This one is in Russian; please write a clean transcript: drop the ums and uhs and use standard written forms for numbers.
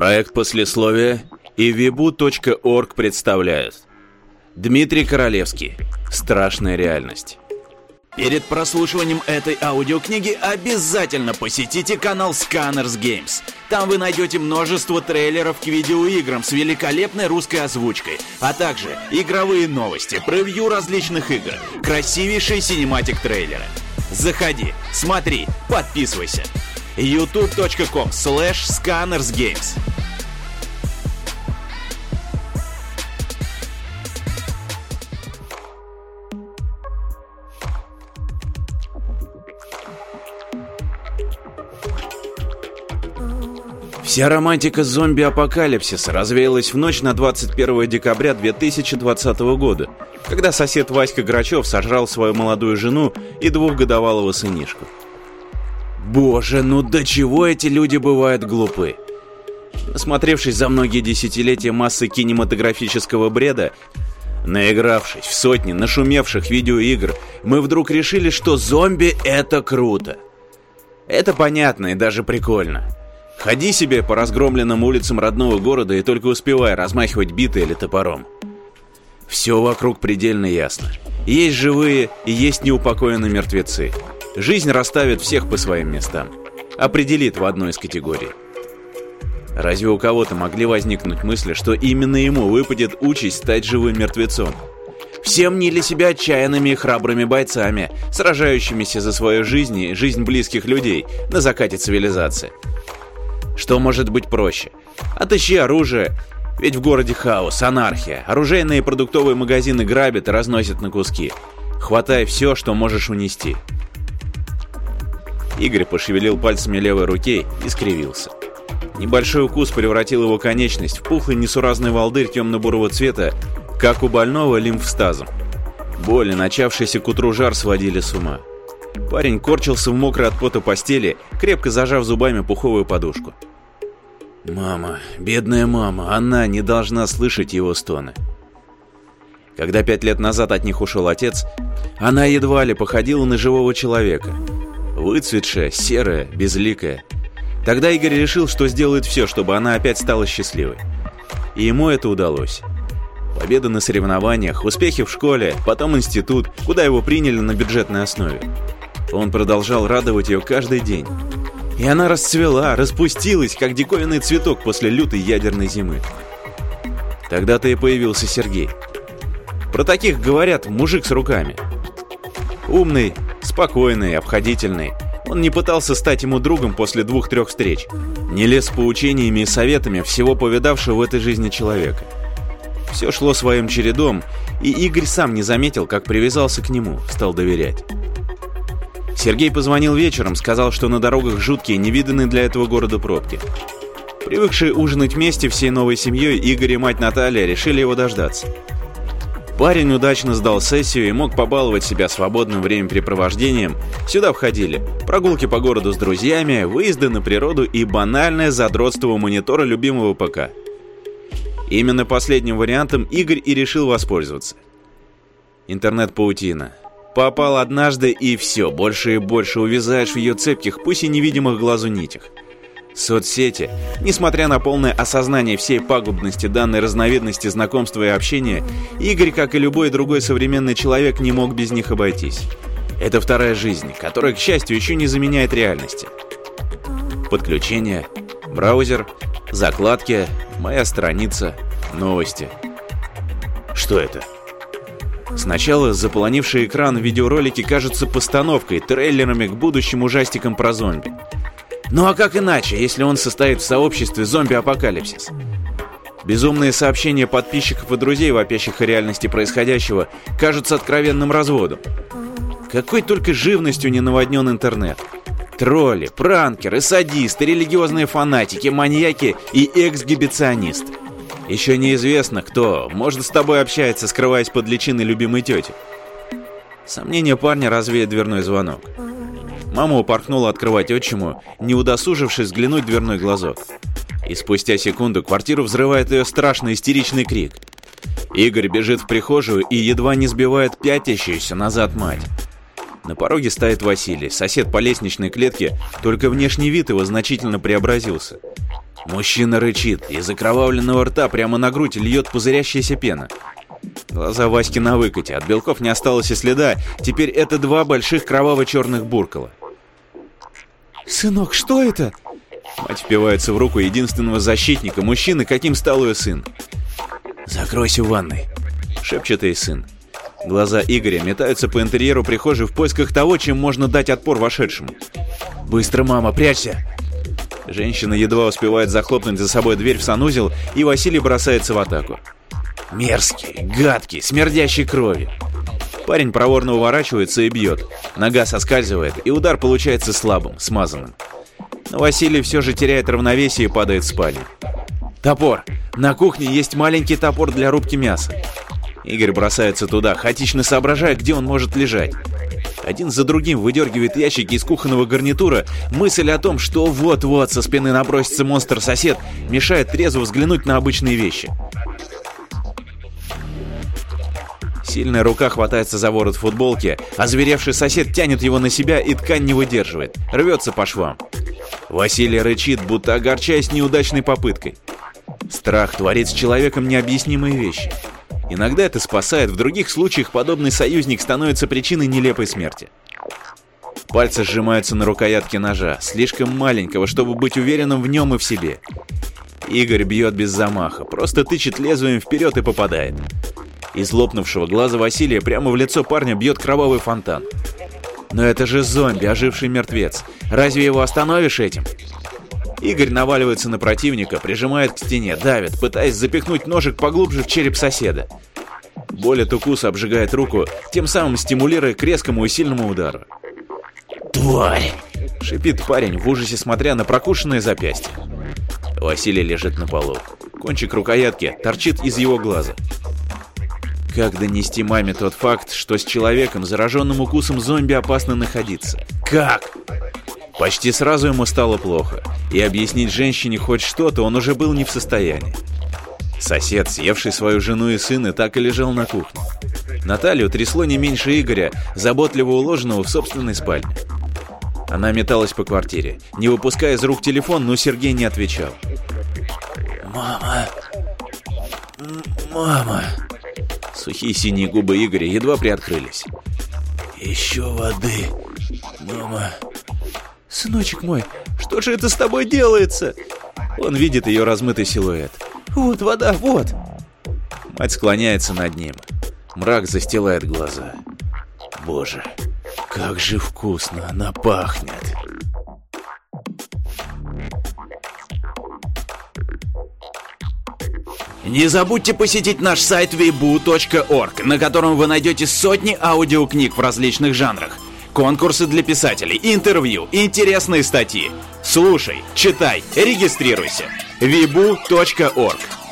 Проект послесловия и vibu.org представляют. Дмитрий Королевский. Страшная реальность. Перед прослушиванием этой аудиокниги обязательно посетите канал Scanners Games. Там вы найдете множество трейлеров к видеоиграм с великолепной русской озвучкой, а также игровые новости, превью различных игр, красивейшие синематик-трейлеры. Заходи, смотри, подписывайся. youtube.com/scannersgames. Вся романтика зомби-апокалипсиса развеялась в ночь на 21 декабря 2020 года, когда сосед Васька Грачев сожрал свою молодую жену и двухгодовалого сынишку. Боже, ну до чего эти люди бывают глупы? Насмотревшись за многие десятилетия массы кинематографического бреда, наигравшись в сотни нашумевших видеоигр, мы вдруг решили, что зомби — это круто. Это понятно и даже прикольно. Ходи себе по разгромленным улицам родного города и только успевай размахивать битой или топором. Все вокруг предельно ясно. Есть живые и есть неупокоенные мертвецы. Жизнь расставит всех по своим местам. Определит в одной из категорий. Разве у кого-то могли возникнуть мысли, что именно ему выпадет участь стать живым мертвецом? Все мнили себя отчаянными и храбрыми бойцами, сражающимися за свою жизнь и жизнь близких людей на закате цивилизации. Что может быть проще? Отыщи оружие, ведь в городе хаос, анархия. Оружейные и продуктовые магазины грабят и разносят на куски. Хватай все, что можешь унести. Игорь пошевелил пальцами левой руки и скривился. Небольшой укус превратил его конечность в пухлый несуразный волдырь темно-бурого цвета, как у больного лимфстазом. Боли, начавшиеся к утру жар, сводили с ума. Парень корчился в мокрой от пота постели, крепко зажав зубами пуховую подушку. Мама, бедная мама, она не должна слышать его стоны. Когда 5 лет назад от них ушел отец, она едва ли походила на живого человека. Выцветшая, серая, безликая. Тогда Игорь решил, что сделает все, чтобы она опять стала счастливой. И ему это удалось. Победы на соревнованиях, успехи в школе, потом институт, куда его приняли на бюджетной основе. Он продолжал радовать ее каждый день. И она расцвела, распустилась, как диковинный цветок после лютой ядерной зимы. Тогда-то и появился Сергей. Про таких говорят мужик с руками. Умный, спокойный, обходительный. Он не пытался стать ему другом после 2-3 встреч. Не лез с поучениями и советами всего повидавшего в этой жизни человека. Все шло своим чередом, и Игорь сам не заметил, как привязался к нему, стал доверять. Сергей позвонил вечером, сказал, что на дорогах жуткие, невиданные для этого города пробки. Привыкшие ужинать вместе всей новой семьей, Игорь и мать Наталья решили его дождаться. Парень удачно сдал сессию и мог побаловать себя свободным времяпрепровождением. Сюда входили прогулки по городу с друзьями, выезды на природу и банальное задротство у монитора любимого ПК. Именно последним вариантом Игорь и решил воспользоваться. Интернет-паутина. Попал однажды и все, больше и больше увязаешь в ее цепких, пусть и невидимых глазу нитях. Соцсети, несмотря на полное осознание всей пагубности данной разновидности знакомства и общения, Игорь, как и любой другой современный человек, не мог без них обойтись. Это вторая жизнь, которая, к счастью, еще не заменяет реальности. Подключение, браузер, закладки, моя страница, новости. Что это? Сначала заполонивший экран видеоролики кажутся постановкой, трейлерами к будущим ужастикам про зомби. Ну а как иначе, если он состоит в сообществе зомби-апокалипсис? Безумные сообщения подписчиков и друзей, вопящих о реальности происходящего, кажутся откровенным разводом. Какой только живностью не наводнен интернет. Тролли, пранкеры, садисты, религиозные фанатики, маньяки и эксгибиционисты. Еще неизвестно, кто может с тобой общаться, скрываясь под личиной любимой тети. Сомнения парня развеет дверной звонок. Мама упорхнула открывать отчиму, не удосужившись взглянуть в дверной глазок. И спустя секунду квартиру взрывает ее страшный истеричный крик. Игорь бежит в прихожую и едва не сбивает пятящуюся назад мать. На пороге стоит Василий, сосед по лестничной клетке, только внешний вид его значительно преобразился. Мужчина рычит, из окровавленного рта прямо на грудь льет пузырящаяся пена. Глаза Васьки на выкате, от белков не осталось и следа, теперь это 2 больших кроваво-черных буркала. «Сынок, что это?» Мать впивается в руку единственного защитника, мужчины, каким стал ее сын. «Закройся в ванной», — шепчет ей сын. Глаза Игоря метаются по интерьеру прихожей в поисках того, чем можно дать отпор вошедшему. «Быстро, мама, прячься!» Женщина едва успевает захлопнуть за собой дверь в санузел, и Василий бросается в атаку. Мерзкий, гадкий, смердящий кровью. Парень проворно уворачивается и бьет. Нога соскальзывает, и удар получается слабым, смазанным. Но Василий все же теряет равновесие и падает в спальню. «Топор! На кухне есть маленький топор для рубки мяса». Игорь бросается туда, хаотично соображая, где он может лежать. Один за другим выдергивает ящики из кухонного гарнитура. Мысль о том, что вот-вот со спины набросится монстр-сосед, мешает трезво взглянуть на обычные вещи. Сильная рука хватается за ворот футболки, озверевший сосед тянет его на себя, и ткань не выдерживает, рвется по швам. Василий рычит, будто огорчаясь неудачной попыткой. Страх творит с человеком необъяснимые вещи. Иногда это спасает, в других случаях подобный союзник становится причиной нелепой смерти. Пальцы сжимаются на рукоятке ножа, слишком маленького, чтобы быть уверенным в нем и в себе. Игорь бьет без замаха, просто тычет лезвием вперед и попадает. Из лопнувшего глаза Василия прямо в лицо парня бьет кровавый фонтан. Но это же зомби, оживший мертвец. Разве его остановишь этим? Игорь наваливается на противника, прижимает к стене, давит, пытаясь запихнуть ножик поглубже в череп соседа. Боль от укуса обжигает руку, тем самым стимулируя к резкому и сильному удару. «Тварь!» — шипит парень, в ужасе смотря на прокушенное запястье. Василий лежит на полу. Кончик рукоятки торчит из его глаза. Как донести маме тот факт, что с человеком, зараженным укусом зомби, опасно находиться? Как? Почти сразу ему стало плохо, и объяснить женщине хоть что-то он уже был не в состоянии. Сосед, съевший свою жену и сына, так и лежал на кухне. Наталью трясло не меньше Игоря, заботливо уложенного в собственной спальне. Она металась по квартире, не выпуская из рук телефон, но Сергей не отвечал. «Мама! Мама!» Сухие синие губы Игоря едва приоткрылись. «Еще воды, мама!» «Сыночек мой, что же это с тобой делается?» Он видит ее размытый силуэт. «Вот вода, вот!» Мать склоняется над ним. Мрак застилает глаза. Боже, как же вкусно она пахнет! Не забудьте посетить наш сайт vibu.org, на котором вы найдете сотни аудиокниг в различных жанрах. Конкурсы для писателей, интервью, интересные статьи. Слушай, читай, регистрируйся. vibu.org